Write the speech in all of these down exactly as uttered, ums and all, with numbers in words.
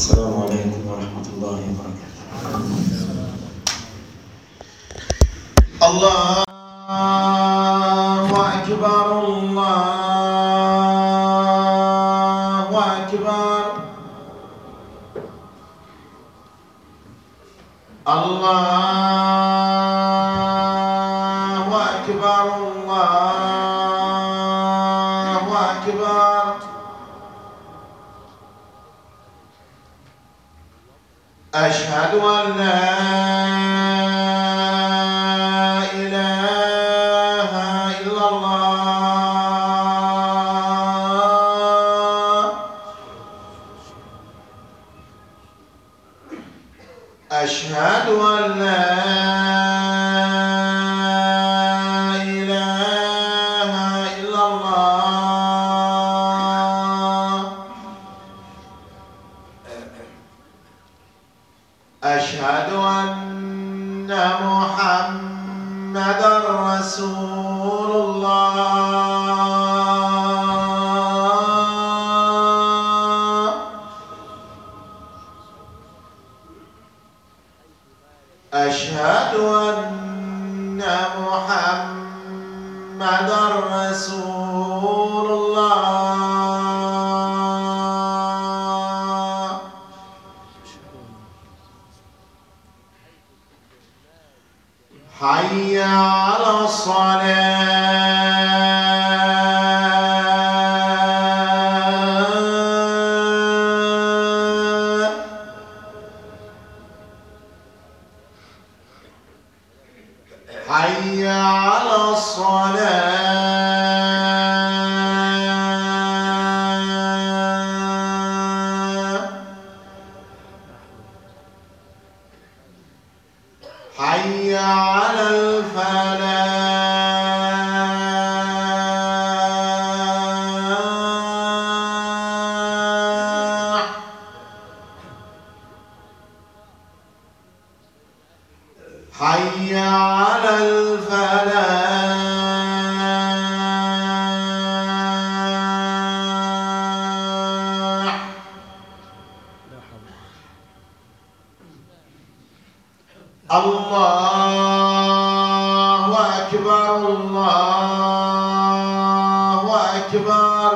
السلام عليكم ورحمة الله وبركاته. الله أكبر الله أكبر الله أكبر الله أكبر أشهد أن لا إله إلا الله أشهد أن لا إله إلا الله أشهد أن محمدًا رسول الله أشهد أن محمدًا رسول الله حي على الصلاة حي على الصلاة حي على الفلاح حي على الفلاح الله أكبر الله أكبر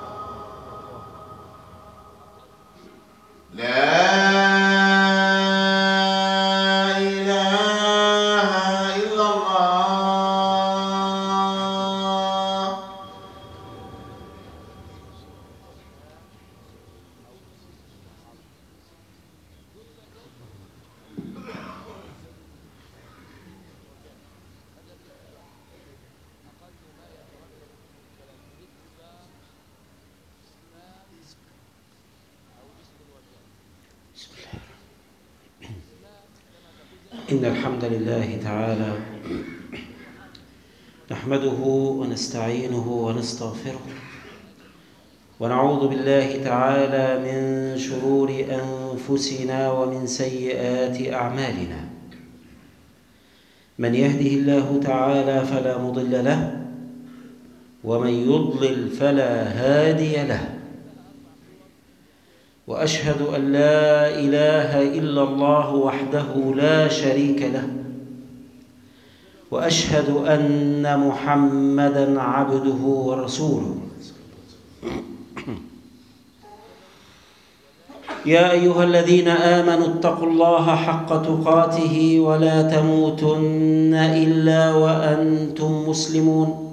لا إله إلا الله إن الحمد لله تعالى نحمده ونستعينه ونستغفره ونعوذ بالله تعالى من شرور أنفسنا ومن سيئات أعمالنا من يهده الله تعالى فلا مضل له ومن يضلل فلا هادي له وأشهد أن لا إله إلا الله وحده لا شريك له وأشهد أن محمدًا عبده ورسوله يا أيها الذين آمنوا اتقوا الله حق تقاته ولا تموتن إلا وأنتم مسلمون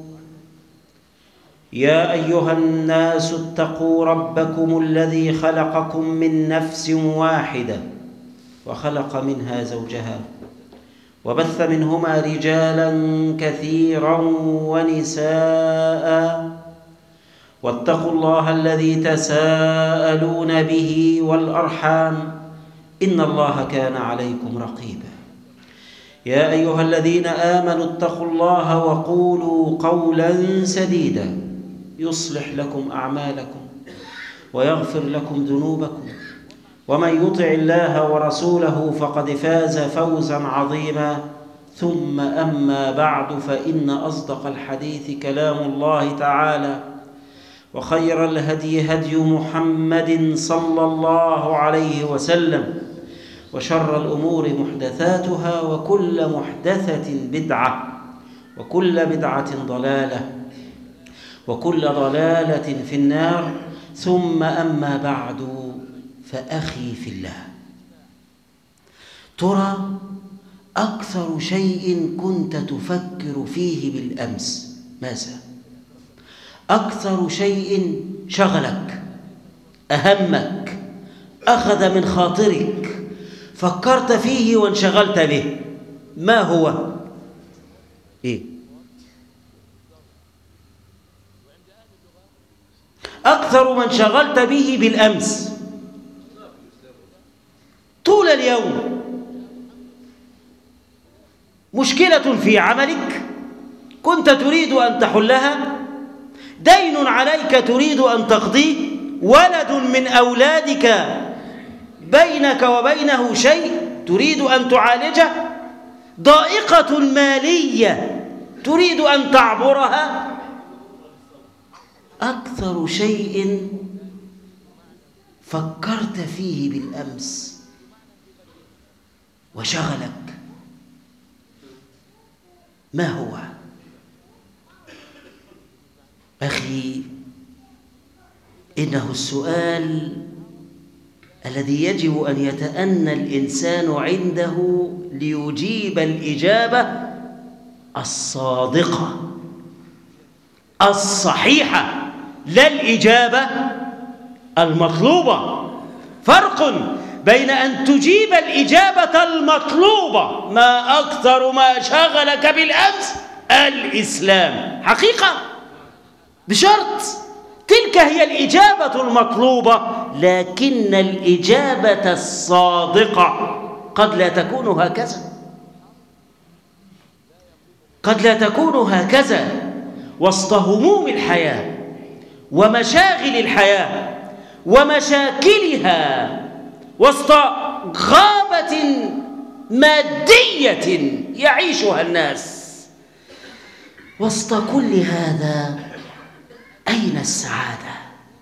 يا أيها الناس اتقوا ربكم الذي خلقكم من نفس واحدة وخلق منها زوجها وبث منهما رجالا كثيرا ونساء واتقوا الله الذي تساءلون به والأرحام إن الله كان عليكم رقيبا يا أيها الذين آمنوا اتقوا الله وقولوا قولا سديدا يصلح لكم أعمالكم ويغفر لكم ذنوبكم ومن يطع الله ورسوله فقد فاز فوزا عظيما ثم أما بعد فإن أصدق الحديث كلام الله تعالى وخير الهدي هدي محمد صلى الله عليه وسلم، وشر الأمور محدثاتها، وكل محدثة بدعة، وكل بدعة ضلالة، وكل ضلالة في النار. ثم أما بعد، فأخي في الله، ترى أكثر شيء كنت تفكر فيه بالأمس ماذا؟ أكثر شيء شغلك، أهمك، أخذ من خاطرك، فكرت فيه وانشغلت به، ما هو؟ إيه؟ أكثر من شغلت به بالأمس طول اليوم، مشكلة في عملك كنت تريد أن تحلها، دين عليك تريد أن تقضيه، ولد من أولادك بينك وبينه شيء تريد أن تعالجه، ضائقة مالية تريد أن تعبرها. أكثر شيء فكرت فيه بالأمس وشغلك ما هو؟ أخي، إنه السؤال الذي يجب أن يتأنى الإنسان عنده ليجيب الإجابة الصادقة الصحيحة، لا الإجابة المطلوبة. فرق بين أن تجيب الإجابة المطلوبة، ما أكثر ما شغلك بالأمس الإسلام، حقيقة بشرط تلك هي الإجابة المطلوبة، لكن الإجابة الصادقة قد لا تكون هكذا، قد لا تكون هكذا. وسط هموم الحياة ومشاغل الحياة ومشاكلها، وسط غابة مادية يعيشها الناس، وسط كل هذا أين السعادة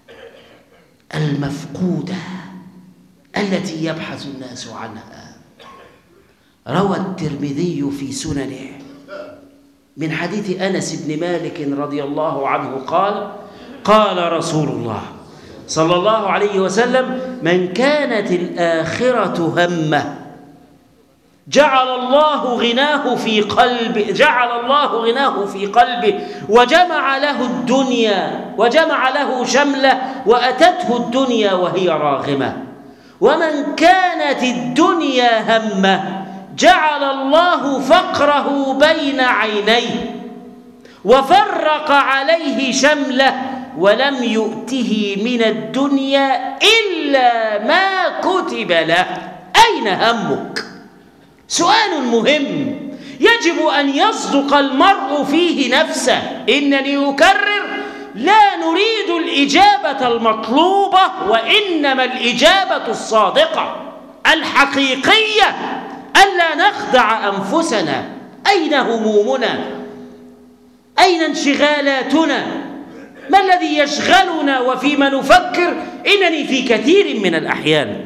المفقودة التي يبحث الناس عنها؟ روى الترمذي في سننه من حديث أنس بن مالك رضي الله عنه قال: قال رسول الله صلى الله عليه وسلم: من كانت الآخرة همه جعل الله غناه في قلبه جعل الله غناه في قلبه وجمع له الدنيا وجمع له شمله وأتته الدنيا وهي راغمة. ومن كانت الدنيا همه جعل الله فقره بين عينيه وفرق عليه شمله ولم يؤته من الدنيا إلا ما كتب له. أين همك؟ سؤال مهم يجب أن يصدق المرء فيه نفسه. إنني أكرر: لا نريد الإجابة المطلوبة، وإنما الإجابة الصادقة الحقيقية، ألا نخدع أنفسنا. أين همومنا؟ أين انشغالاتنا؟ ما الذي يشغلنا وفيما نفكر؟ إنني في كثير من الأحيان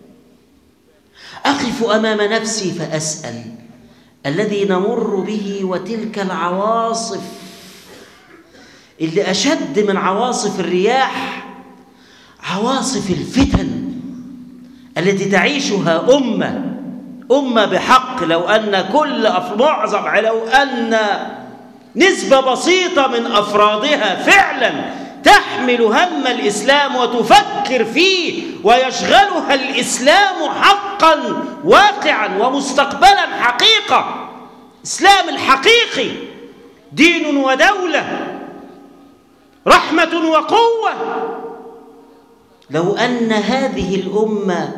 أقف أمام نفسي فأسأل: الذي نمر به وتلك العواصف اللي أشد من عواصف الرياح، عواصف الفتن التي تعيشها أمة أمة بحق، لو أن كل معظم لو أن نسبة بسيطة من أفرادها فعلا تحمل هم الإسلام وتفكر فيه ويشغلها الإسلام حقا واقعا ومستقبلا حقيقة، إسلام الحقيقي دين ودولة، رحمة وقوة. لو أن هذه الأمة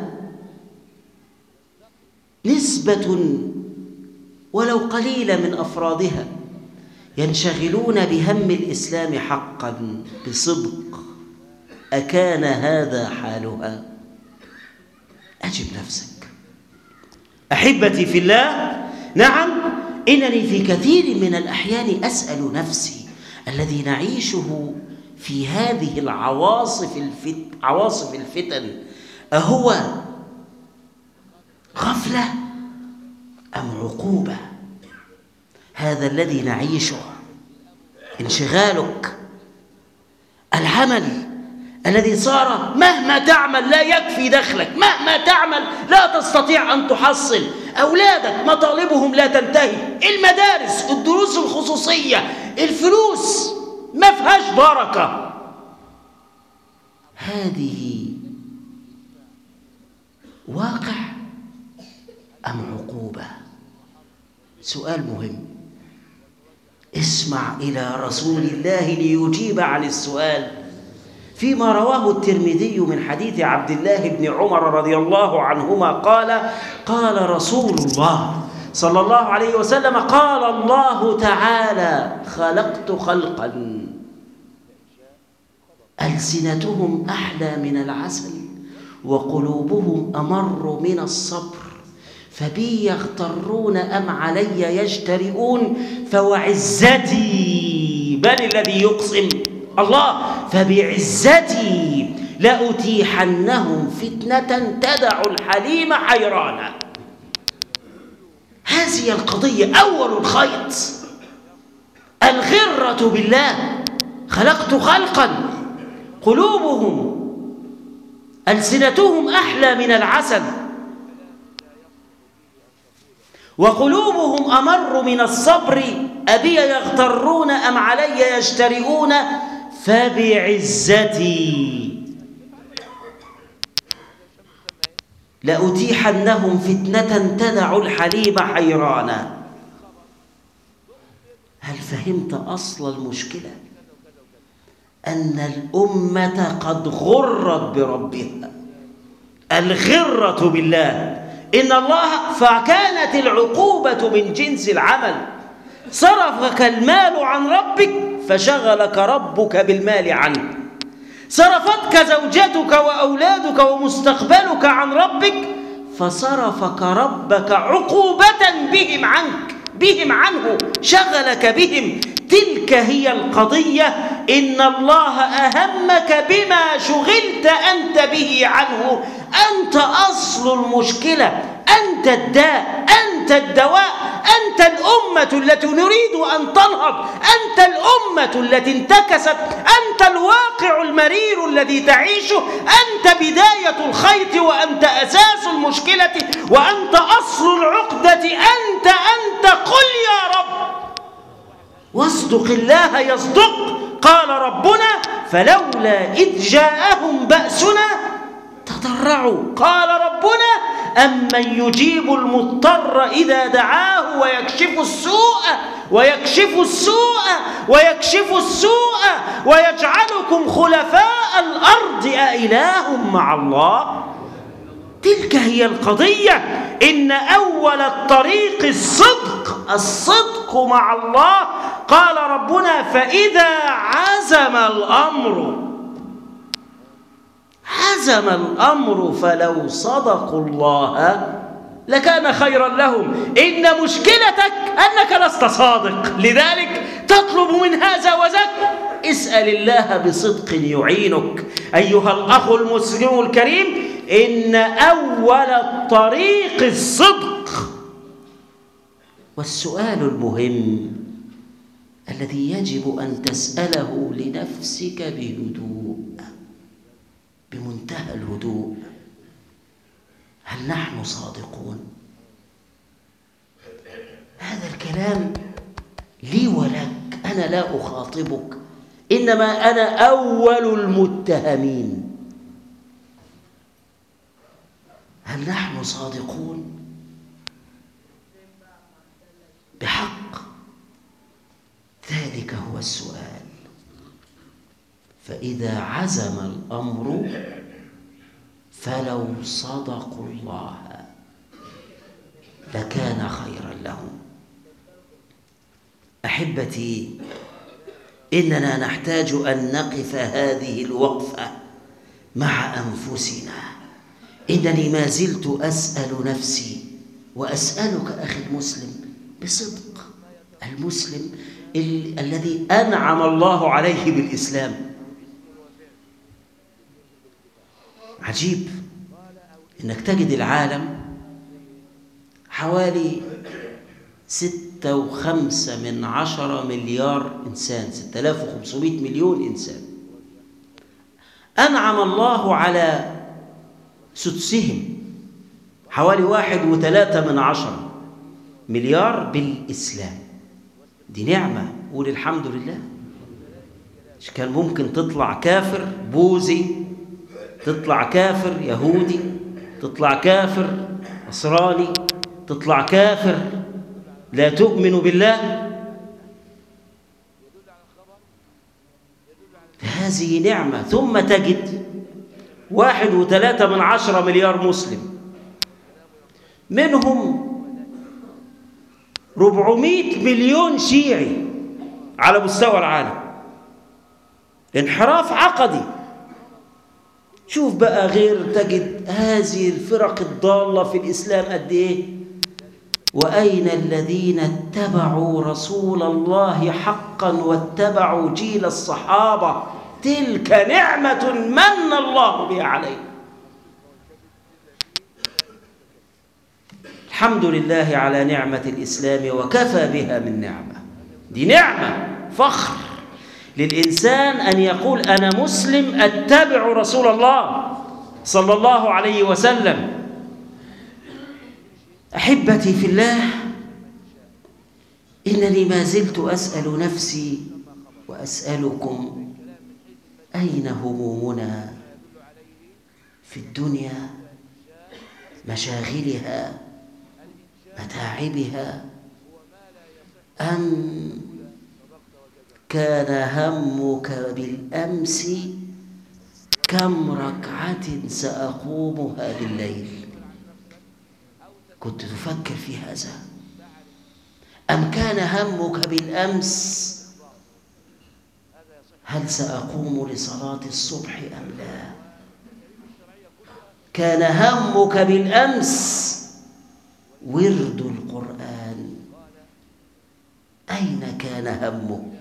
نسبة ولو قليلة من أفرادها ينشغلون بهم الإسلام حقا بصدق، أكان هذا حالها؟ أجب نفسك. أحبتي في الله، نعم، إنني في كثير من الأحيان أسأل نفسي: الذي نعيشه في هذه العواصف الفت... عواصف الفتن أهو غفلة أم عقوبة؟ هذا الذي نعيشه، انشغالك، العمل الذي صار مهما تعمل لا يكفي دخلك، مهما تعمل لا تستطيع أن تحصل، أولادك مطالبهم لا تنتهي، المدارس، الدروس الخصوصية، الفلوس ما فيهاش بركة. هذه واقع أم عقوبة؟ سؤال مهم. اسمع إلى رسول الله ليجيب عن السؤال فيما رواه الترمذي من حديث عبد الله بن عمر رضي الله عنهما قال: قال رسول الله صلى الله عليه وسلم: قال الله تعالى: خلقت خلقا ألسنتهم أحلى من العسل وقلوبهم أمر من الصبر، فبي يغترون أم علي يجترئون، فوعزتي، من الذي يقسم؟ الله، فبعزتي لأتيحنهم فتنة تدع الحليم حيرانا. هذه القضية أول الخيط، الغرة بالله. خلقت خلقا قلوبهم ألسنتهم أحلى من العسل وقلوبهم أمر من الصبر، أبي يغترون أم علي يجترئون، فبعزتي لأتيحنهم فتنة تدع الحليم حيرانا. هل فهمت أصل المشكلة؟ أن الأمة قد غرت بربها، الغرة بالله. إن الله، فكانت العقوبة من جنس العمل. صرفك المال عن ربك فشغلك ربك بالمال عنه، صرفتك زوجتك وأولادك ومستقبلك عن ربك فصرفك ربك عقوبة بهم عنك بهم عنه، شغلك بهم. تلك هي القضية. إن الله أهمك بما شغلت أنت به عنه. أنت أصل المشكلة، أنت الداء، أنت الدواء، أنت الأمة التي نريد أن تنهض، أنت الأمة التي انتكست، أنت الواقع المرير الذي تعيشه، أنت بداية الخيط وأنت أساس المشكلة وأنت أصل العقدة. أنت أنت قل يا رب واصدق الله يصدق. قال ربنا: فلولا إذ جاءهم بأسنا تضرعوا. قال ربنا: أمن يجيب المضطر إذا دعاه ويكشف السوء ويكشف السوء ويكشف السوء ويجعلكم خلفاء الأرض أإله مع الله. تلك هي القضية. إن أول الطريق الصدق، الصدق مع الله. قال ربنا: فإذا عزم الأمر عزم الأمر فلو صدقوا الله لكان خيرا لهم. إن مشكلتك أنك لست صادق، لذلك تطلب من هذا وذاك. اسأل الله بصدق يعينك. أيها الأخ المسلم الكريم، إن أول الطريق الصدق. والسؤال المهم الذي يجب أن تسأله لنفسك بهدوء، بمنتهى الهدوء: هل نحن صادقون؟ هذا الكلام لي ولك، أنا لا أخاطبك، إنما أنا أول المتهمين. هل نحن صادقون بحق؟ ذلك هو السؤال. فإذا عزم الأمر فلو صدقوا الله لكان خيرا لهم. أحبتي، إننا نحتاج أن نقف هذه الوقفة مع أنفسنا. إنني ما زلت أسأل نفسي وأسألك أخي المسلم بصدق، المسلم ال- الذي أنعم الله عليه بالإسلام، عجيب إنك تجد العالم حوالي ستة وخمسة من عشرة مليار إنسان، ستة آلاف وخمسمائة مليون إنسان، أنعم الله على سدسهم حوالي واحد وثلاثة من عشرة مليار بالإسلام. دي نعمة، قول الحمد لله. مش كان ممكن تطلع كافر بوذي، تطلع كافر يهودي، تطلع كافر نصراني، تطلع كافر لا تؤمن بالله؟ هذه نعمة. ثم تجد واحد وثلاثة من عشرة مليار مسلم، منهم ربعمائة مليون شيعي على مستوى العالم. انحراف عقدي. شوف بقى غير تجد هذه الفرق الضالة في الإسلام قد إيه. وأين الذين اتبعوا رسول الله حقا واتبعوا جيل الصحابة؟ تلك نعمة من الله بها علينا. الحمد لله على نعمة الإسلام وكفى بها من نعمة. دي نعمة، فخر للإنسان أن يقول أنا مسلم أتبع رسول الله صلى الله عليه وسلم. أحبتي في الله، إنني ما زلت أسأل نفسي وأسألكم: أين همومنا في الدنيا؟ مشاغلها، متاعبها، أم كان همك بالأمس كم ركعة سأقومها بالليل؟ كنت تفكر في هذا؟ أم كان همك بالأمس هل سأقوم لصلاة الصبح أم لا؟ كان همك بالأمس ورد القرآن، أين كان همك؟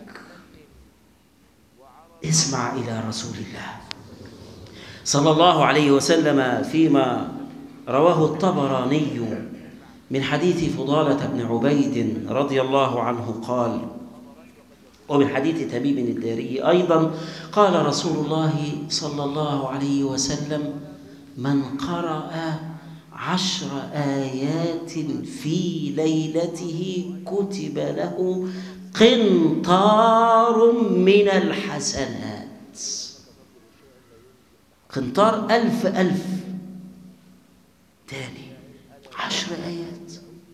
اسمع إلى رسول الله صلى الله عليه وسلم فيما رواه الطبراني من حديث فضالة بن عبيد رضي الله عنه قال، ومن حديث تميم الداري أيضا، قال رسول الله صلى الله عليه وسلم: من قرأ عشر آيات في ليلته كتب له قنطار من الحسنات. قنطار ألف ألف. تاني عشر آيات.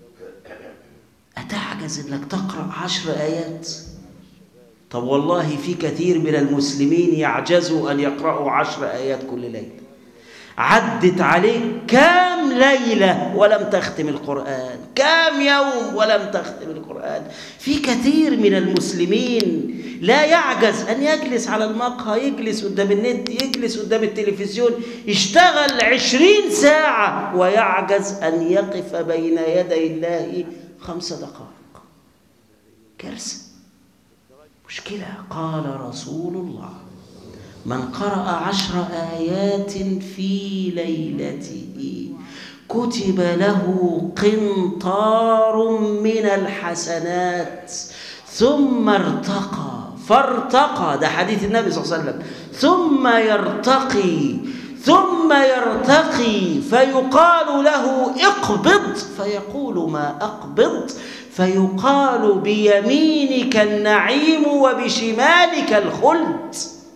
أتعجز أنك تقرأ عشر آيات؟ طب والله في كثير من المسلمين يعجزوا أن يقرأوا عشر آيات كل ليلة. عدت عليك كام ليلة ولم تختم القرآن؟ كام يوم ولم تختم القرآن؟ في كثير من المسلمين لا يعجز أن يجلس على المقهى، يجلس قدام النت، يجلس قدام التلفزيون، يشتغل عشرين ساعة ويعجز أن يقف بين يدي الله خمس دقائق. كارثة، مشكلة. قال رسول الله: من قرأ عشر آيات في ليلته كتب له قنطار من الحسنات ثم ارتقى. فارتقى، ده حديث النبي صلى الله عليه وسلم. ثم يرتقي ثم يرتقي فيقال له: اقبض، فيقول: ما أقبض؟ فيقال: بيمينك النعيم وبشمالك الخلد.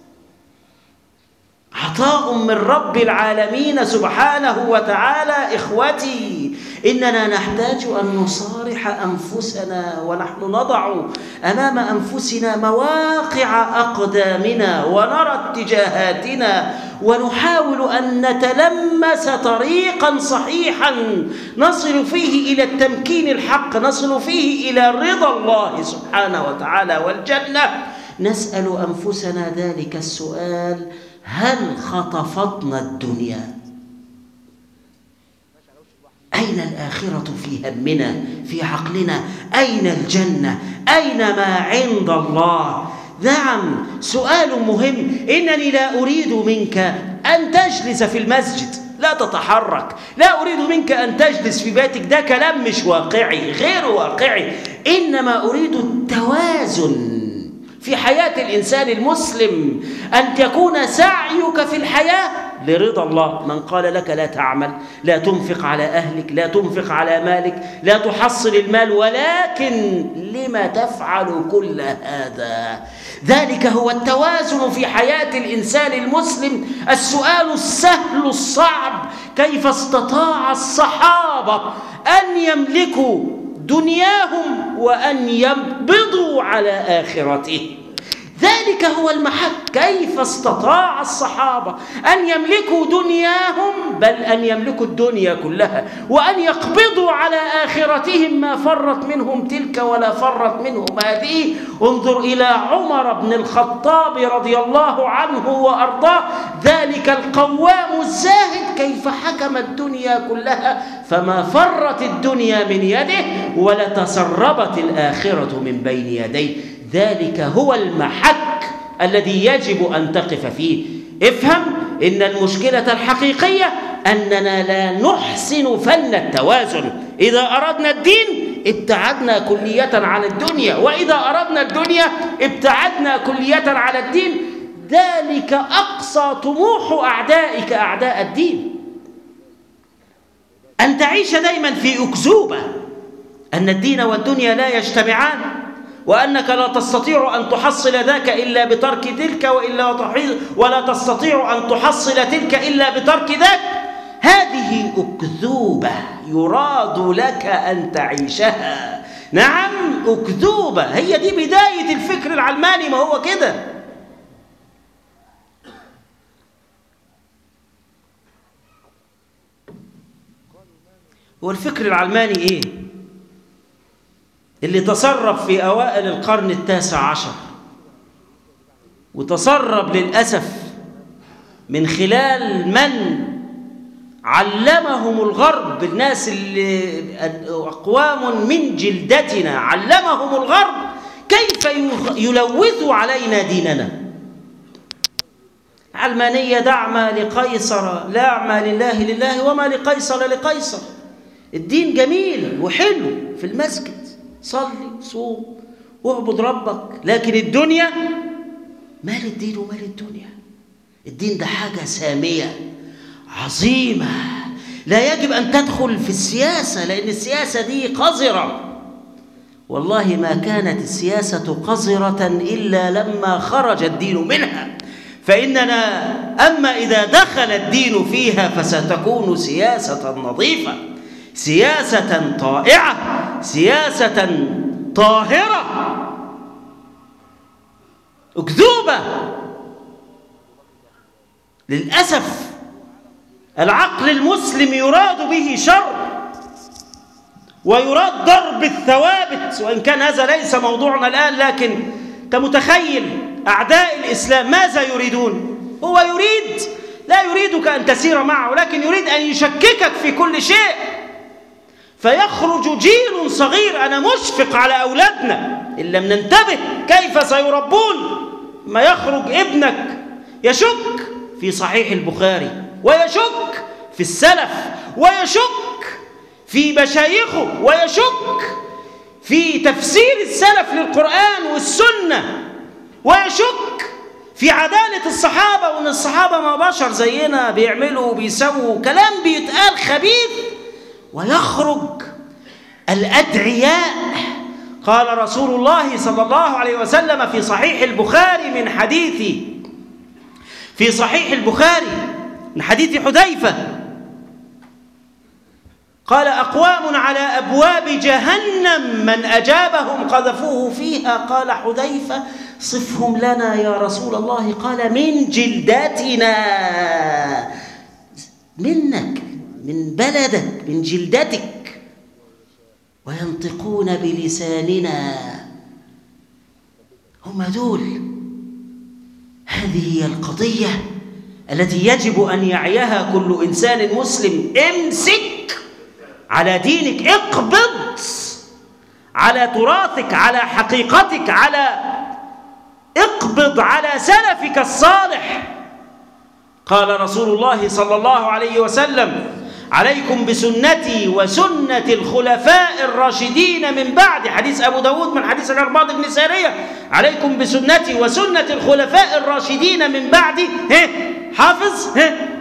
عطاء من رب العالمين سبحانه وتعالى. إخوتي، إننا نحتاج أن نصارح أنفسنا ونحن نضع أمام أنفسنا مواقع أقدامنا ونرى اتجاهاتنا ونحاول أن نتلمس طريقا صحيحا نصل فيه إلى التمكين الحق، نصل فيه إلى رضا الله سبحانه وتعالى والجنة. نسأل أنفسنا ذلك السؤال: هل خطفتنا الدنيا؟ أين الآخرة في همنا، في عقلنا؟ أين الجنة؟ أين ما عند الله؟ نعم، سؤال مهم. إنني لا أريد منك أن تجلس في المسجد لا تتحرك. لا أريد منك أن تجلس في بيتك، ده كلام مش واقعي، غير واقعي. إنما أريد التوازن في حياة الإنسان المسلم، أن تكون سعيك في الحياة لرضا الله. من قال لك لا تعمل، لا تنفق على أهلك، لا تنفق على مالك، لا تحصل المال، ولكن لما تفعل كل هذا؟ ذلك هو التوازن في حياة الإنسان المسلم. السؤال السهل الصعب: كيف استطاع الصحابة أن يملكوا دنياهم وأن يقبضوا على آخرتهم؟ ذلك هو المحك. كيف استطاع الصحابة أن يملكوا دنياهم، بل أن يملكوا الدنيا كلها، وأن يقبضوا على آخرتهم؟ ما فرت منهم تلك ولا فرت منهم هذه. انظر إلى عمر بن الخطاب رضي الله عنه وأرضاه، ذلك القوام الزاهد، كيف حكم الدنيا كلها فما فرت الدنيا من يده ولا تسربت الآخرة من بين يديه. ذلك هو المحك الذي يجب أن تقف فيه. افهم إن المشكلة الحقيقية أننا لا نحسن فن التوازن. إذا أردنا الدين ابتعدنا كلية عن الدنيا، وإذا أردنا الدنيا ابتعدنا كلية عن الدين. ذلك أقصى طموح أعدائك أعداء الدين، أن تعيش دائما في أكذوبة أن الدين والدنيا لا يجتمعان، وأنك لا تستطيع أن تحصل ذاك إلا بترك تلك، وإلا ولا تستطيع أن تحصل تلك إلا بترك ذاك. هذه أكذوبة يراد لك أن تعيشها. نعم، أكذوبة. هي دي بداية الفكر العلماني، ما هو كده. هو الفكر العلماني إيه؟ اللي تسرب في أوائل القرن التاسع عشر، وتسرب للأسف من خلال من علمهم الغرب، الناس اللي أقوام من جلدتنا علمهم الغرب كيف يلوثوا علينا ديننا. علمانية دعما لقيصر، لا أعمى لله لله وما لقيصر لقيصر. الدين جميل وحلو في المسجد، صلي صوم واعبد ربك، لكن الدنيا مال الدين ومال الدنيا. الدين ده حاجة سامية عظيمة، لا يجب أن تدخل في السياسة، لأن السياسة دي قذرة. والله ما كانت السياسة قذرة إلا لما خرج الدين منها، فإننا أما إذا دخل الدين فيها فستكون سياسة نظيفة، سياسة طائعة، سياسة طاهرة. أكذوبة. للأسف العقل المسلم يراد به شر، ويراد ضرب الثوابت، وإن كان هذا ليس موضوعنا الآن، لكن أنت متخيل أعداء الإسلام ماذا يريدون؟ هو يريد، لا يريدك أن تسير معه، لكن يريد أن يشككك في كل شيء، فيخرج جيل صغير. أنا مشفق على أولادنا إن لم ننتبه كيف سيربون. ما يخرج ابنك يشك في صحيح البخاري، ويشك في السلف، ويشك في مشايخه، ويشك في تفسير السلف للقرآن والسنة، ويشك في عدالة الصحابة، وأن الصحابة ما بشر زينا بيعملوا وبيسووا كلام بيتقال خبيث. ويخرج الأدعياء. قال رسول الله صلى الله عليه وسلم في صحيح البخاري من حديث في صحيح البخاري من حديث حذيفة، قال: أقوام على أبواب جهنم من أجابهم قذفوه فيها. قال حذيفة: صفهم لنا يا رسول الله. قال: من جلدتنا، منك، من بلدك، من جلدتك، وينطقون بلساننا. هم دول. هذه هي القضية التي يجب أن يعيها كل إنسان مسلم. امسك على دينك، اقبض على تراثك، على حقيقتك، على اقبض على سلفك الصالح. قال رسول الله صلى الله عليه وسلم: عليكم بسنتي وسنة الخلفاء الراشدين من بعد، حديث أبو داود من حديث العرباض بن سارية: عليكم بسنتي وسنة الخلفاء الراشدين من بعد، حافظ،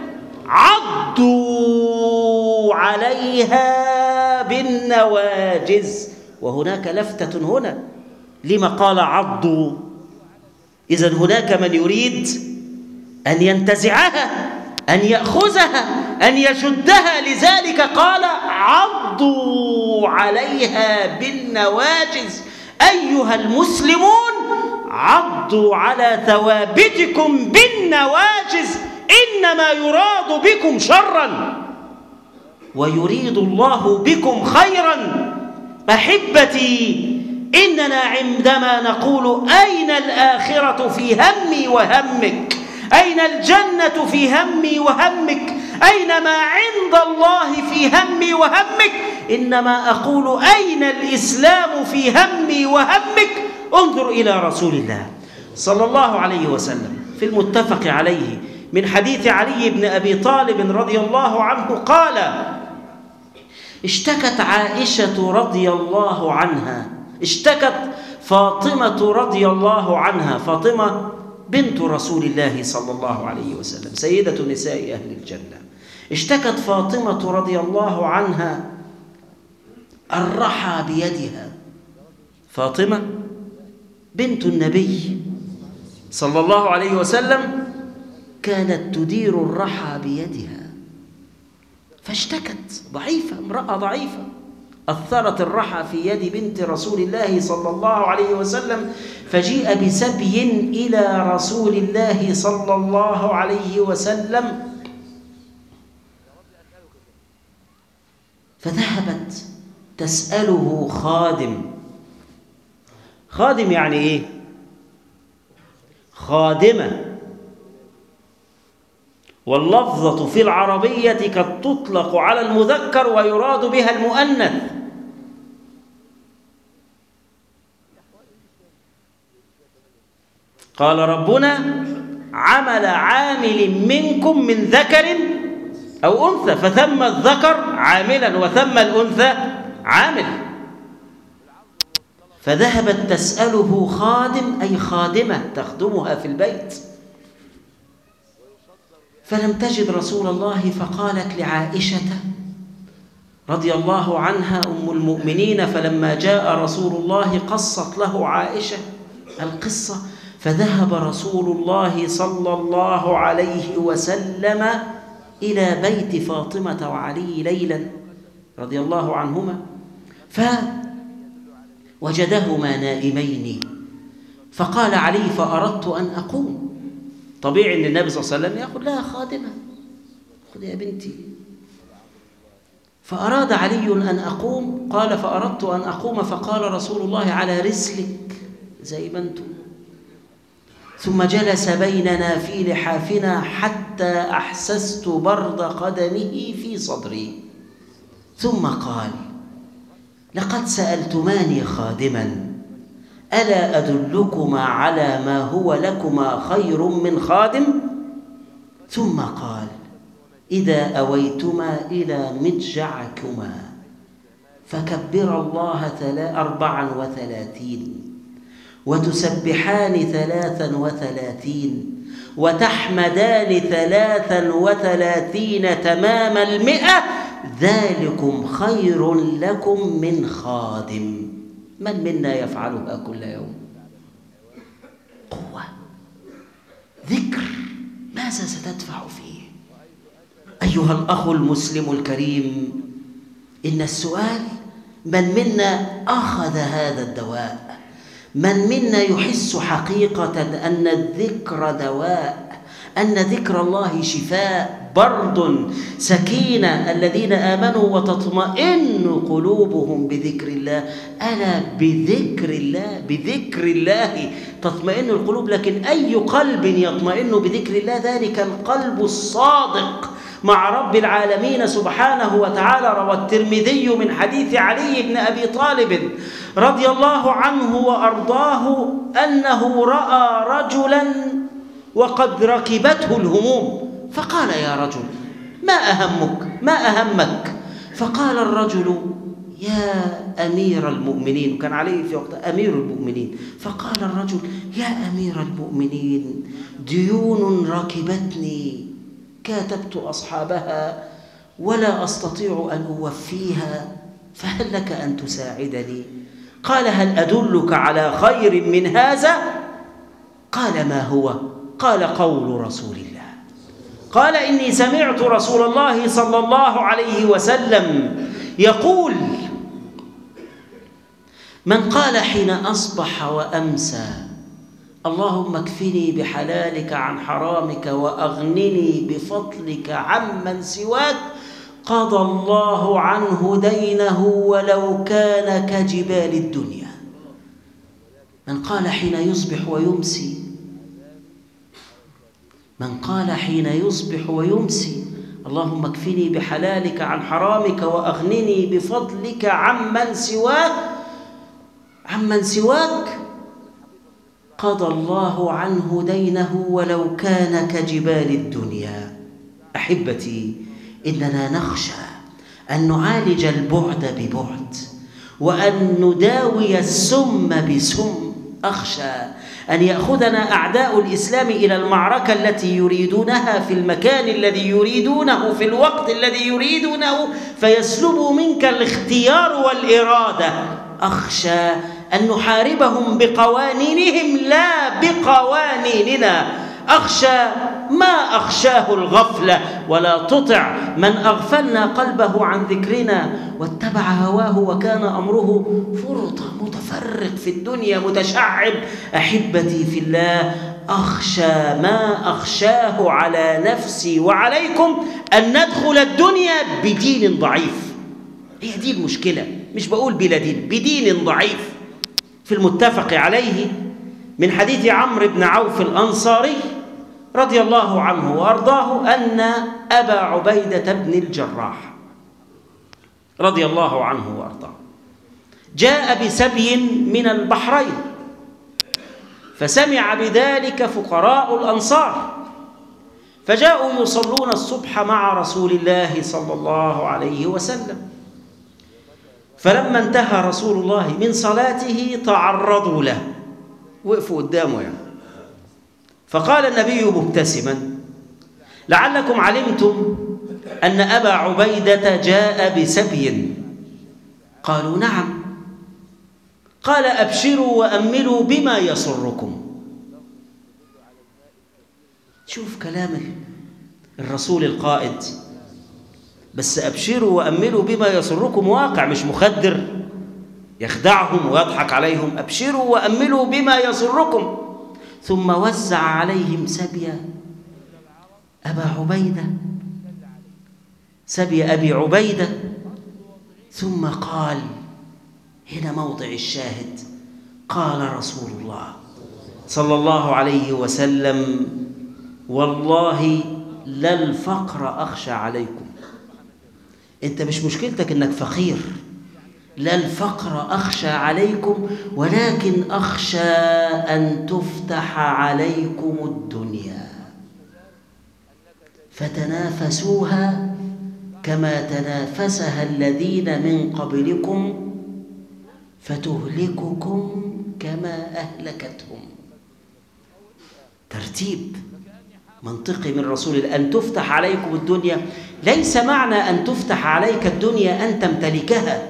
عضوا عليها بالنواجز. وهناك لفتة هنا، لما قال عضوا؟ إذن هناك من يريد أن ينتزعها، أن يأخذها، أن يشدها، لذلك قال عضوا عليها بالنواجز. أيها المسلمون، عضوا على ثوابتكم بالنواجز، إنما يراد بكم شرا ويريد الله بكم خيرا. أحبتي، إننا عندما نقول أين الآخرة في همي وهمك، أين الجنة في همي وهمك، أين ما عند الله في همي وهمك، إنما أقول أين الإسلام في همي وهمك. انظر إلى رسول الله صلى الله عليه وسلم في المتفق عليه من حديث علي بن أبي طالب رضي الله عنه قال: اشتكت عائشة رضي الله عنها، اشتكت فاطمة رضي الله عنها، فاطمة بنت رسول الله صلى الله عليه وسلم سيدة نساء أهل الجنة، اشتكت فاطمة رضي الله عنها الرحى بيدها. فاطمة بنت النبي صلى الله عليه وسلم كانت تدير الرحى بيدها، فاشتكت، ضعيفة، امرأة ضعيفة، أثرت الرحى في يد بنت رسول الله صلى الله عليه وسلم، فجيء بسبي إلى رسول الله صلى الله عليه وسلم، فذهبت تسأله خادم. خادم يعني إيه؟ خادمة، واللفظة في العربية قد تطلق على المذكر ويراد بها المؤنث. قال ربنا: عمل عامل منكم من ذكر أو أنثى، فثم الذكر عاملا وثم الأنثى عامل. فذهبت تسأله خادم، أي خادمة تخدمها في البيت، فلم تجد رسول الله، فقالت لعائشة رضي الله عنها أم المؤمنين، فلما جاء رسول الله قصت له عائشة القصة، فذهب رسول الله صلى الله عليه وسلم إلى بيت فاطمة وعلي ليلا رضي الله عنهما، فوجدهما نائمين، فقال علي: فأردت أن أقوم. طبيعي أن النبي صلى الله عليه وسلم يأخذ لها خادمة، خذ يا بنتي. فأراد علي أن أقوم، قال: فأردت أن أقوم، فقال رسول الله: على رسلك زي ما أنتم. ثم جلس بيننا في لحافنا حتى أحسست برد قدمه في صدري، ثم قال: لقد سألتماني خادما، ألا أدلكما على ما هو لكما خير من خادم؟ ثم قال: إذا أويتما إلى مضجعكما فكبر الله أربعا وثلاثين، وتسبحان ثلاثا وثلاثين، وتحمدان ثلاثا وثلاثين تمام المئة، ذلكم خير لكم من خادم. من منا يفعلها كل يوم؟ قوة، ذكر، ماذا ستدفع فيه؟ أيها الأخ المسلم الكريم، إن السؤال: من منا أخذ هذا الدواء؟ من منا يحس حقيقة أن الذكر دواء، أن ذكر الله شفاء، برد، سكينة، الذين آمنوا وتطمئن قلوبهم بذكر الله. ألا بذكر الله، بذكر الله تطمئن القلوب. لكن أي قلب يطمئن بذكر الله؟ ذلك القلب الصادق مع رب العالمين سبحانه وتعالى. روى الترمذي من حديث علي بن أبي طالب رضي الله عنه وأرضاه أنه رأى رجلا وقد ركبته الهموم، فقال يا رجل ما أهمك ما أهمك؟ فقال الرجل يا أمير المؤمنين، وكان عليه في وقت أمير المؤمنين. فقال الرجل يا أمير المؤمنين ديون ركبتني كاتبت أصحابها ولا أستطيع أن أوفيها، فهل لك أن تساعدني؟ قال هل أدلك على خير من هذا؟ قال ما هو؟ قال قول رسول الله. قال إني سمعت رسول الله صلى الله عليه وسلم يقول من قال حين أصبح وأمسى اللهم اكفني بحلالك عن حرامك وأغنني بفضلك عمن سواك قضى الله عنه دينه ولو كان كجبال الدنيا. من قال حين يصبح ويمسي من قال حين يصبح ويمسي اللهم اكفني بحلالك عن حرامك وأغنني بفضلك عمن سواك عمن سواك قضى الله عنه دينه ولو كان كجبال الدنيا. أحبتي، إننا نخشى أن نعالج البعد ببعد وأن نداوي السم بسم. أخشى أن يأخذنا أعداء الإسلام إلى المعركة التي يريدونها في المكان الذي يريدونه في الوقت الذي يريدونه فيسلبوا منك الاختيار والإرادة. أخشى أن نحاربهم بقوانينهم لا بقوانيننا. أخشى ما أخشاه الغفلة، ولا تطع من أغفلنا قلبه عن ذكرنا واتبع هواه وكان أمره فرطا متفرق في الدنيا متشعب. أحبتي في الله، أخشى ما أخشاه على نفسي وعليكم أن ندخل الدنيا بدين ضعيف. هي دي المشكلة، مش بقول بلا دين، بدين ضعيف. في المتفق عليه من حديث عمرو بن عوف الأنصاري رضي الله عنه وأرضاه أن أبا عبيدة بن الجراح رضي الله عنه وأرضاه جاء بسبي من البحرين، فسمع بذلك فقراء الأنصار فجاءوا يصلون الصبح مع رسول الله صلى الله عليه وسلم. فلما انتهى رسول الله من صلاته تعرضوا له، وقفوا قدامه يعني. فقال النبي مبتسما لعلكم علمتم أن أبا عبيدة جاء بسبي؟ قالوا نعم. قال أبشروا وأملوا بما يسركم. شوف كلام الرسول القائد، بس أبشروا وأملوا بما يسركم واقع، مش مخدر يخدعهم ويضحك عليهم. أبشروا وأملوا بما يسركم. ثم وزع عليهم سبي أبا عبيدة سبي أبي عبيدة ثم قال، هنا موضع الشاهد، قال رسول الله صلى الله عليه وسلم والله لا الفقر أخشى عليكم. أنت مش مشكلتك أنك فقير، لا الفقر أخشى عليكم، ولكن أخشى أن تفتح عليكم الدنيا فتنافسوها كما تنافسها الذين من قبلكم فتهلككم كما أهلكتهم. ترتيب منطقي من رسول الله. أن تفتح عليكم الدنيا ليس معنى أن تفتح عليك الدنيا أن تمتلكها،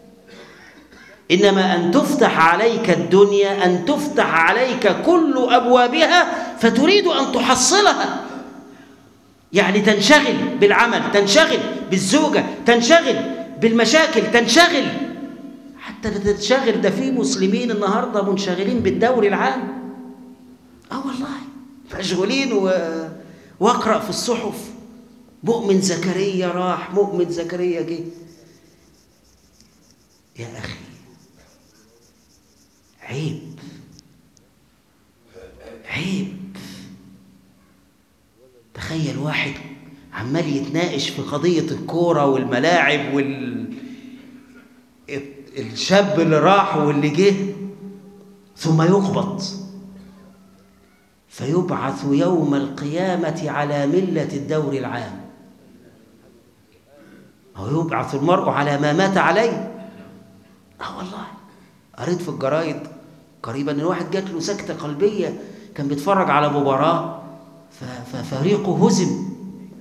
إنما أن تفتح عليك الدنيا أن تفتح عليك كل أبوابها فتريد أن تحصلها. يعني تنشغل بالعمل، تنشغل بالزوجة، تنشغل بالمشاكل، تنشغل حتى تنشغل. ده في مسلمين النهاردة منشغلين بالدوري العام. آه والله مشغولين و... واقرأ في الصحف مؤمن زكريا راح، مؤمن زكريا جه. يا أخي عيب عيب. تخيل واحد عمال يتناقش في قضية الكورة والملاعب وال الشاب اللي راح واللي جه ثم يقبض. فيبعث يوم القيامة على ملة الدور العام. هو يبعث المرء على ما مات عليه. اه والله قريت في الجرايد قريبا ان واحد جات له سكتة قلبية، كان بيتفرج على مباراة ففريقه هزم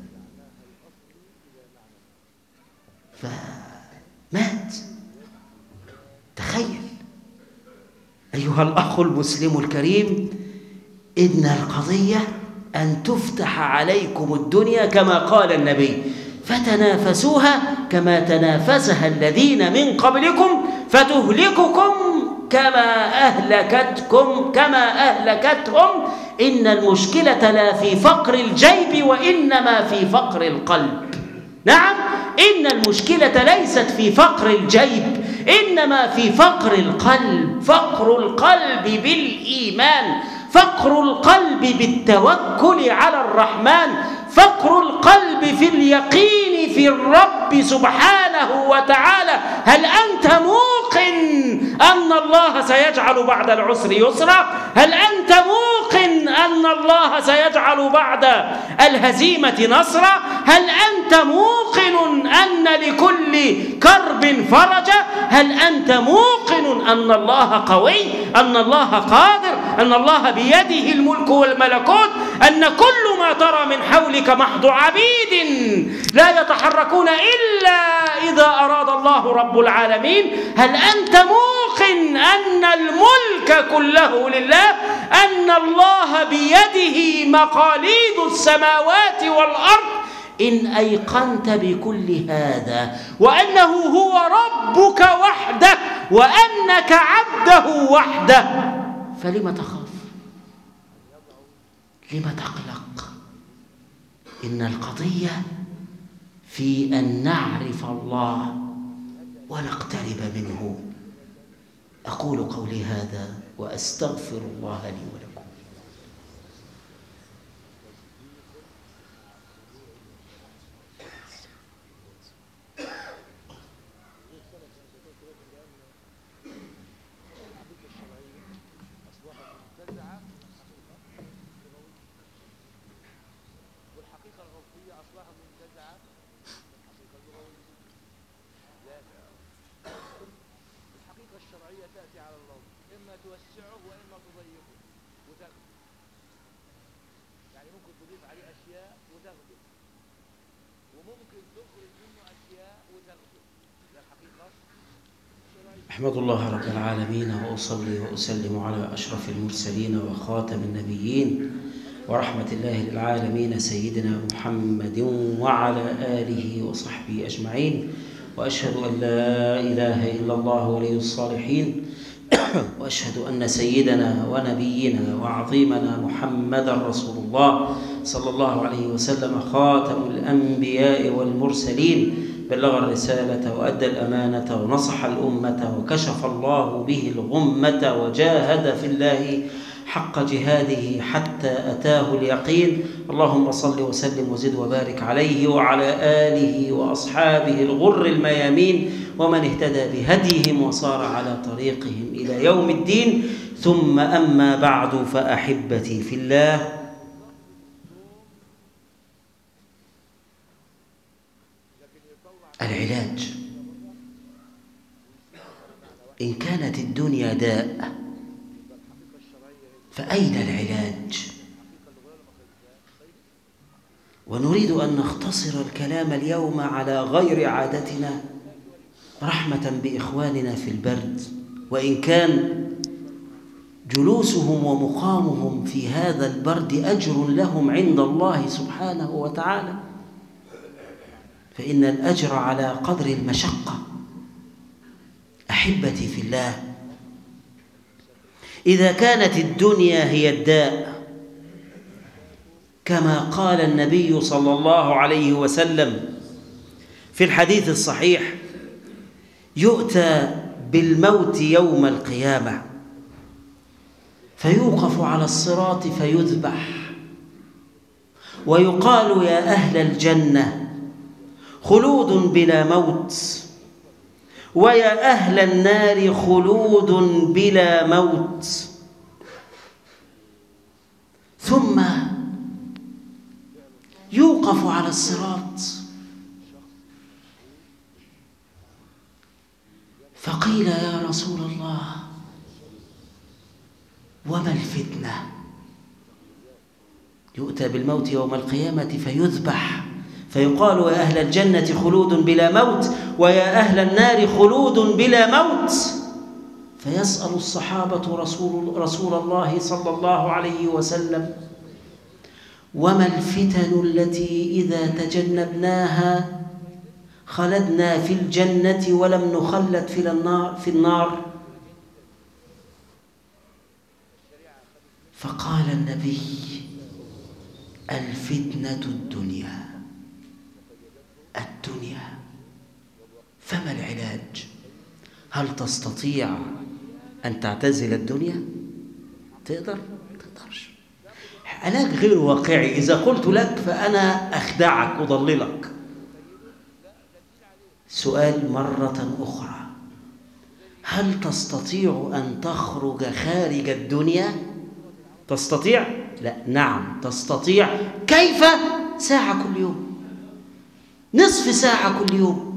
فمات. تخيل أيها الأخ المسلم الكريم، إن القضية أن تفتح عليكم الدنيا كما قال النبي: فتنافسوها كما تنافسها الذين من قبلكم فتهلككم كما أهلكتكم كما أهلكتهم. إن المشكلة لا في فقر الجيب وإنما في فقر القلب. نعم، إن المشكلة ليست في فقر الجيب، إنما في فقر القلب. فقر القلب بالإيمان، فقر القلب بالتوكل على الرحمن، فقر القلب في اليقين في الرب سبحانه وتعالى. هل أنت موقن أن الله سيجعل بعد العسر يسرا؟ هل أنت موقن أن الله سيجعل بعد الهزيمة نصرا؟ هل أنت موقن أن لكل كرب فرجا؟ هل أنت موقن أن الله قوي، أن الله قادر، أن الله بيده الملك والملكوت، أن كل ما ترى من حولك محض عبيد لا يتحركون إلا إذا أراد الله رب العالمين؟ هل أنت موقن أن الملك كله لله، أن الله بيده مقاليد السماوات والأرض؟ إن أيقنت بكل هذا وأنه هو ربك وحده وأنك عبده وحده، فلم تخاف؟ لم تقلق؟ إن القضية في أن نعرف الله ونقترب منه. أقول قولي هذا وأستغفر الله لي ولكم. أحمد الله رب العالمين وأصلي وأسلم على أشرف المرسلين وخاتم النبيين ورحمة الله للعالمين سيدنا محمد وعلى آله وصحبه أجمعين. وأشهد أن لا إله إلا الله ولي الصالحين، وأشهد أن سيدنا ونبينا وعظيمنا محمدا رسول الله صلى الله عليه وسلم خاتم الأنبياء والمرسلين، بلغ الرسالة وأدى الأمانة ونصح الأمة وكشف الله به الغمة وجاهد في الله حق جهاده حتى أتاه اليقين. اللهم صل وسلم وزد وبارك عليه وعلى آله وأصحابه الغر الميامين ومن اهتدى بهديهم وصار على طريقهم إلى يوم الدين. ثم أما بعد، فأحبتي في الله، العلاج. إن كانت الدنيا داء فأين العلاج؟ ونريد أن نختصر الكلام اليوم على غير عادتنا رحمة بإخواننا في البرد، وإن كان جلوسهم ومقامهم في هذا البرد أجر لهم عند الله سبحانه وتعالى، فإن الأجر على قدر المشقة. أحبتي في الله، إذا كانت الدنيا هي الداء كما قال النبي صلى الله عليه وسلم في الحديث الصحيح: يؤتى بالموت يوم القيامة فيوقف على الصراط فيذبح، ويقال: يا أهل الجنة خلود بلا موت، ويا أهل النار خلود بلا موت. ثم يوقف على الصراط فقيل يا رسول الله وما الفتنة؟ يؤتى بالموت يوم القيامة فيذبح فيقال يا أهل الجنة خلود بلا موت ويا أهل النار خلود بلا موت. فيسأل الصحابة رسول, رسول الله صلى الله عليه وسلم وما الفتن التي إذا تجنبناها خلدنا في الجنة ولم نخلد في النار, في النار؟ فقال النبي الفتنة الدنيا الدنيا. فما العلاج؟ هل تستطيع أن تعتزل الدنيا؟ تقدر؟ تقدرش. علاج غير واقعي. إذا قلت لك فأنا أخدعك وضللك. سؤال مرة أخرى، هل تستطيع أن تخرج خارج الدنيا؟ تستطيع؟ لا. نعم تستطيع. كيف؟ ساعة كل يوم، نصف ساعة كل يوم.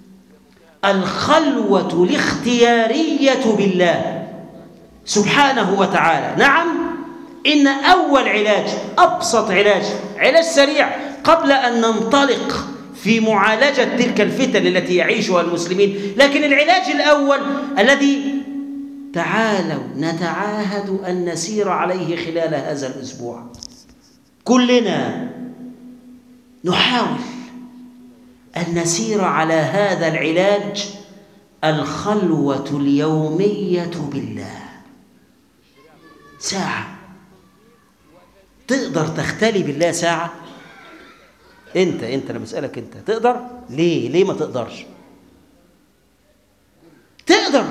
الخلوة الاختيارية بالله سبحانه وتعالى. نعم، إن أول علاج، أبسط علاج، علاج سريع قبل أن ننطلق في معالجة تلك الفتن التي يعيشها المسلمين، لكن العلاج الأول الذي تعالوا نتعاهد أن نسير عليه خلال هذا الأسبوع، كلنا نحاول أن نسير على هذا العلاج، الخلوة اليومية بالله. ساعة. تقدر تختلي بالله ساعة؟ أنت أنت أنا بسألك أنت تقدر؟ ليه؟ ليه ما تقدرش؟ تقدر،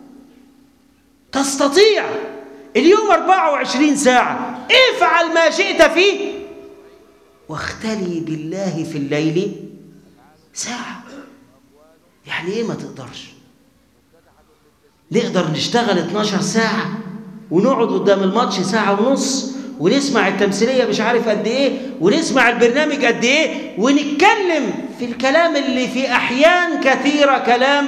تستطيع. اليوم أربعة وعشرين ساعة، افعل ما شئت فيه، واختلي بالله في الليل ساعة. يعني إيه ما تقدرش؟ نقدر نشتغل اتناشر ساعة ونقعد قدام الماتش ساعة ونص ونسمع التمثيلية مش عارف قد إيه ونسمع البرنامج قد إيه ونتكلم في الكلام اللي في أحيان كثيرة كلام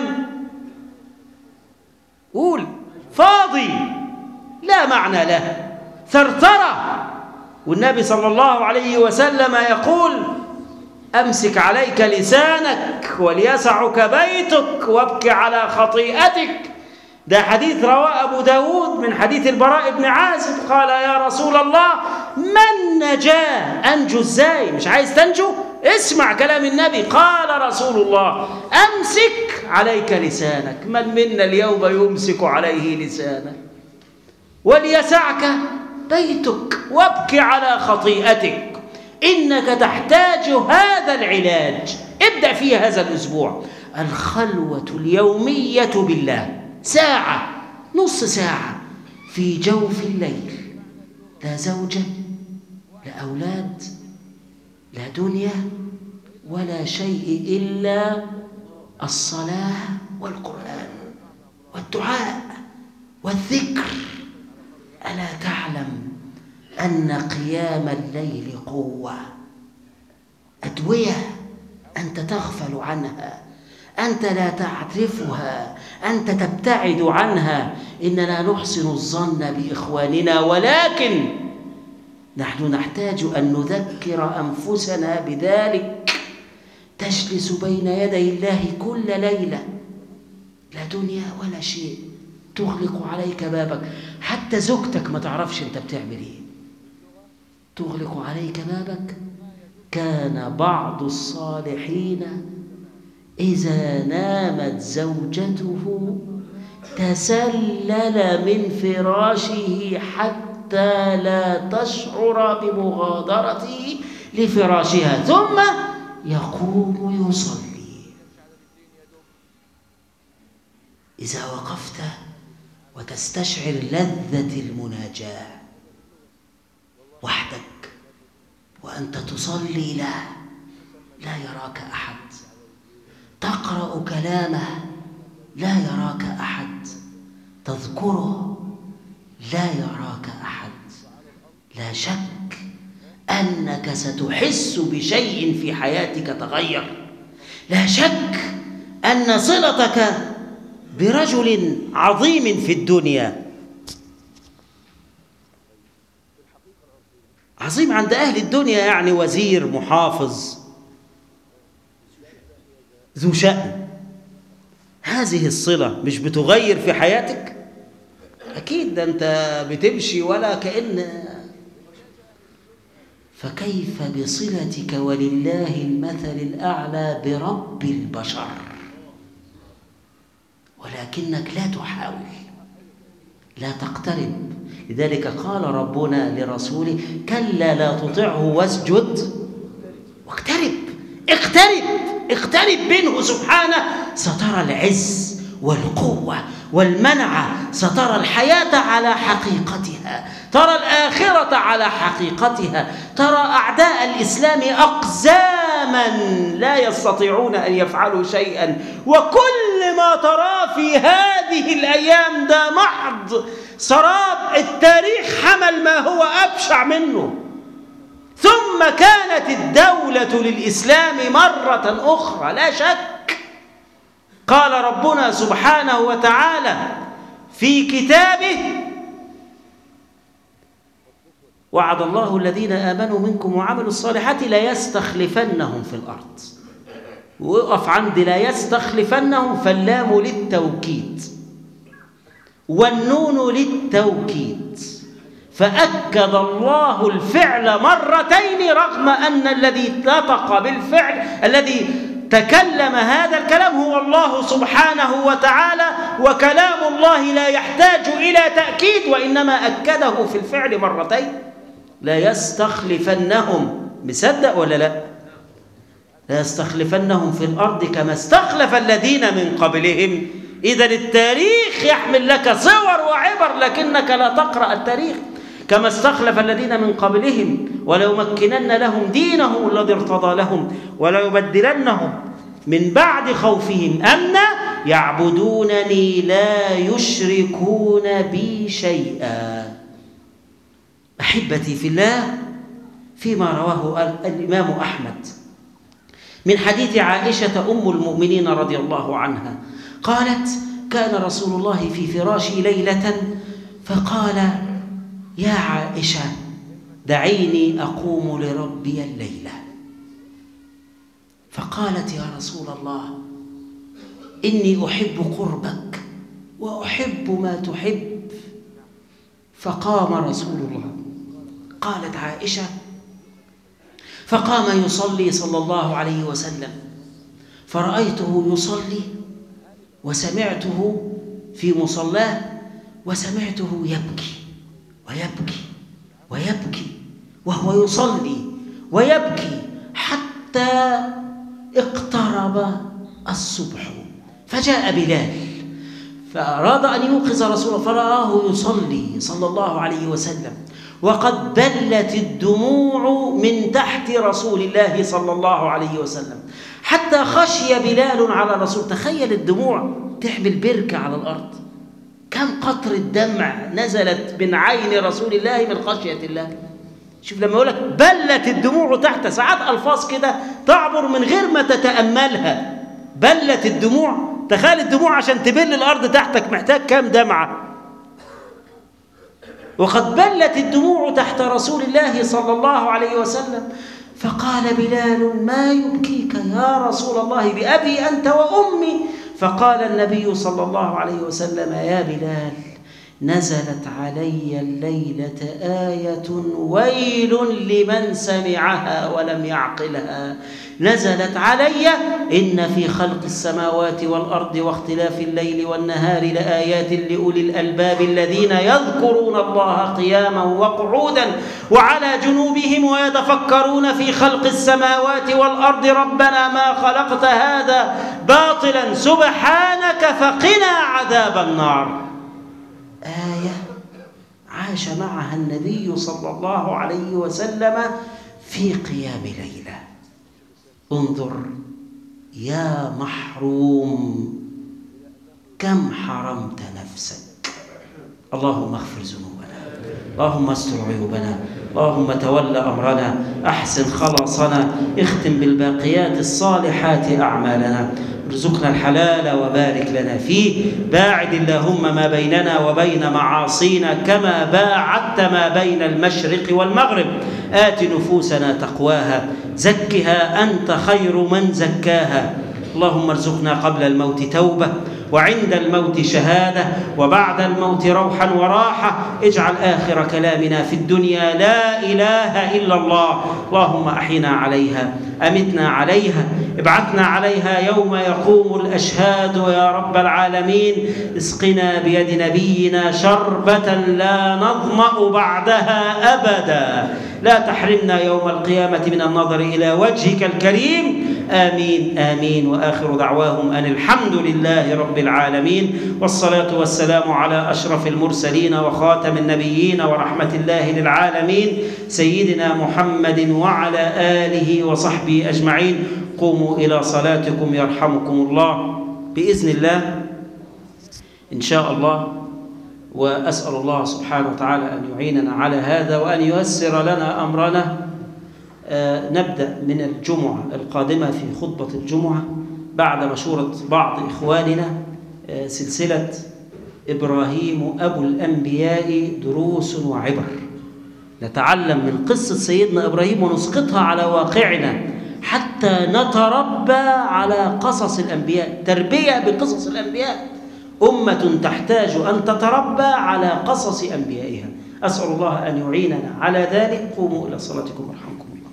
قول فاضي لا معنى له، ثرثرة. والنبي صلى الله عليه وسلم يقول أمسك عليك لسانك وليسعك بيتك وابك على خطيئتك. ده حديث رواه أبو داود من حديث البراء بن عازب. قال يا رسول الله من نجاه؟ أنجو إزاي؟ مش عايز تنجو؟ اسمع كلام النبي. قال رسول الله أمسك عليك لسانك. من منا اليوم يمسك عليه لسانه؟ وليسعك بيتك وابك على خطيئتك. إنك تحتاج هذا العلاج. ابدأ فيه هذا الأسبوع. الخلوة اليومية بالله، ساعة، نص ساعة في جوف الليل، لا زوجة، لا أولاد، لا دنيا، ولا شيء إلا الصلاة والقرآن والدعاء والذكر. ألا تعلم أن قيام الليل قوة، أدوية أنت تغفل عنها، أنت لا تعرفها، أنت تبتعد عنها. إننا نحسن الظن بإخواننا، ولكن نحن نحتاج أن نذكر أنفسنا بذلك. تجلس بين يدي الله كل ليلة، لا دنيا ولا شيء، تغلق عليك بابك. حتى زوجتك ما تعرفش أنت بتعمل إيه، تغلق عليك بابك. كان بعض الصالحين إذا نامت زوجته تسلل من فراشه حتى لا تشعر بمغادرته لفراشها، ثم يقوم يصلي. إذا وقفت وتستشعر لذة المناجاة وحدك وأنت تصلي له، لا يراك أحد، تقرأ كلامه لا يراك أحد، تذكره لا يراك أحد، لا شك أنك ستحس بشيء في حياتك تغير. لا شك أن صلتك برجل عظيم في الدنيا، عظيم عند أهل الدنيا، يعني وزير، محافظ، ذو شأن، هذه الصلة مش بتغير في حياتك؟ أكيد، ده أنت بتمشي ولا كأن. فكيف بصلتك ولله المثل الأعلى برب البشر؟ ولكنك لا تحاول، لا تقترب. لذلك قال ربنا لرسوله: كلا لا تطعه واسجد واقترب. اقترب اقترب منه سبحانه، سترى العز والقوة والمنعة، سترى الحياة على حقيقتها، ترى الآخرة على حقيقتها، ترى أعداء الإسلام أقزاما لا يستطيعون أن يفعلوا شيئا، وكل ما ترى في هذه الأيام ده محض سراب. التاريخ حمل ما هو أبشع منه. ثم كانت الدولة للإسلام مرة أخرى، لا شك. قال ربنا سبحانه وتعالى في كتابه: وعد الله الذين آمنوا منكم وعملوا الصالحات ليستخلفنهم في الأرض. وقف عند لا يستخلفنهم، فاللام للتوكيد والنون للتوكيد، فأكد الله الفعل مرتين، رغم أن الذي نطق بالفعل، الذي تكلم هذا الكلام هو الله سبحانه وتعالى، وكلام الله لا يحتاج إلى تأكيد، وإنما أكده في الفعل مرتين. لا يستخلفنهم، مصدق ولا لا؟ لا يستخلفنهم في الأرض كما استخلف الذين من قبلهم. إذن التاريخ يحمل لك صور وعبر، لكنك لا تقرأ التاريخ. كما استخلف الذين من قبلهم وليمكنن لهم دينهم الذي ارتضى لهم وليبدلنهم من بعد خوفهم أمنا يعبدونني لا يشركون بي شيئا. أحبتي في الله، فيما رواه الإمام أحمد من حديث عائشة أم المؤمنين رضي الله عنها قالت: كان رسول الله في فراشي ليلة فقال: يا عائشة دعيني أقوم لربي الليلة. فقالت: يا رسول الله إني أحب قربك وأحب ما تحب. فقام رسول الله. قالت عائشة: فقام يصلي صلى الله عليه وسلم، فرأيته يصلي وسمعته في مصلاه وسمعته يبكي ويبكي ويبكي وهو يصلي ويبكي حتى اقترب الصبح. فجاء بلال فأراد أن يوقظ رسوله، فرآه يصلي صلى الله عليه وسلم وقد بلت الدموع من تحت رسول الله صلى الله عليه وسلم، حتى خشي بلال على رسول. تخيل الدموع تحمل بركة على الأرض. كم قطرة دمع نزلت من عين رسول الله من خشية الله. شوف لما يقول لك بلت الدموع تحت، ساعات ألفاظ كده تعبر من غير ما تتأملها. بلت الدموع، تخيل الدموع عشان تبل الأرض تحتك محتاج كم دمعة. وقد بلت الدموع تحت رسول الله صلى الله عليه وسلم. فقال بلال: ما يبكيك يا رسول الله؟ بأبي أنت وأمي. فقال النبي صلى الله عليه وسلم: يا بلال، نزلت علي الليلة آية ويل لمن سمعها ولم يعقلها. نزلت علي: إن في خلق السماوات والأرض واختلاف الليل والنهار لآيات لأولي الألباب الذين يذكرون الله قياما وقعودا وعلى جنوبهم ويتفكرون في خلق السماوات والأرض ربنا ما خلقت هذا باطلا سبحانك فقنا عذاب النار. آية عاش معها النبي صلى الله عليه وسلم في قيام ليلة. انظر يا محروم كم حرمت نفسك. اللهم اغفر ذنوبنا. اللهم استر عيوبنا، اللهم تول أمرنا، أحسن خلاصنا، اختم بالباقيات الصالحات أعمالنا، ارزقنا الحلال وبارك لنا فيه، باعد اللهم ما بيننا وبين معاصينا كما باعدت ما بين المشرق والمغرب. آت نفوسنا تقواها، زكها أنت خير من زكاها. اللهم ارزقنا قبل الموت توبة، وعند الموت شهادة، وبعد الموت روحا وراحة. اجعل آخر كلامنا في الدنيا لا إله إلا الله. اللهم أحينا عليها، أمتنا عليها، ابعثنا عليها يوم يقوم الأشهاد يا رب العالمين. اسقنا بيد نبينا شربة لا نظمأ بعدها أبدا. لا تحرمنا يوم القيامة من النظر إلى وجهك الكريم. آمين آمين. وآخر دعواهم أن الحمد لله رب العالمين، والصلاة والسلام على أشرف المرسلين وخاتم النبيين ورحمة الله للعالمين سيدنا محمد وعلى آله وصحبه أجمعين. قوموا إلى صلاتكم يرحمكم الله بإذن الله إن شاء الله. وأسأل الله سبحانه وتعالى أن يعيننا على هذا وأن ييسر لنا أمرنا. آه نبدأ من الجمعة القادمة في خطبة الجمعة بعد مشورة بعض إخواننا آه سلسلة إبراهيم أبو الأنبياء دروس وعبر. نتعلم من قصة سيدنا إبراهيم ونسقطها على واقعنا حتى نتربى على قصص الأنبياء، تربية بقصص الأنبياء. أمة تحتاج أن تتربى على قصص أنبيائها. أسأل الله أن يعيننا على ذلك. قوموا إلى صلاتكم ورحمكم الله.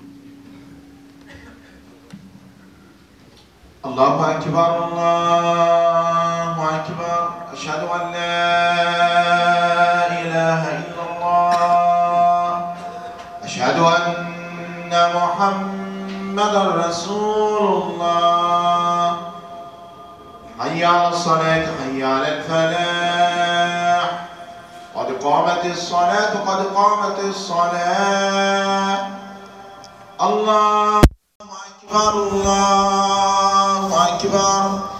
الله أكبر الله أكبر. أشهد أن لا إله إلا الله. أشهد أن محمدا رسول الله. حي على الصلاة، حي على الفلاح. قد قامت الصلاة، قد قامت الصلاة. الله أكبر الله أكبر.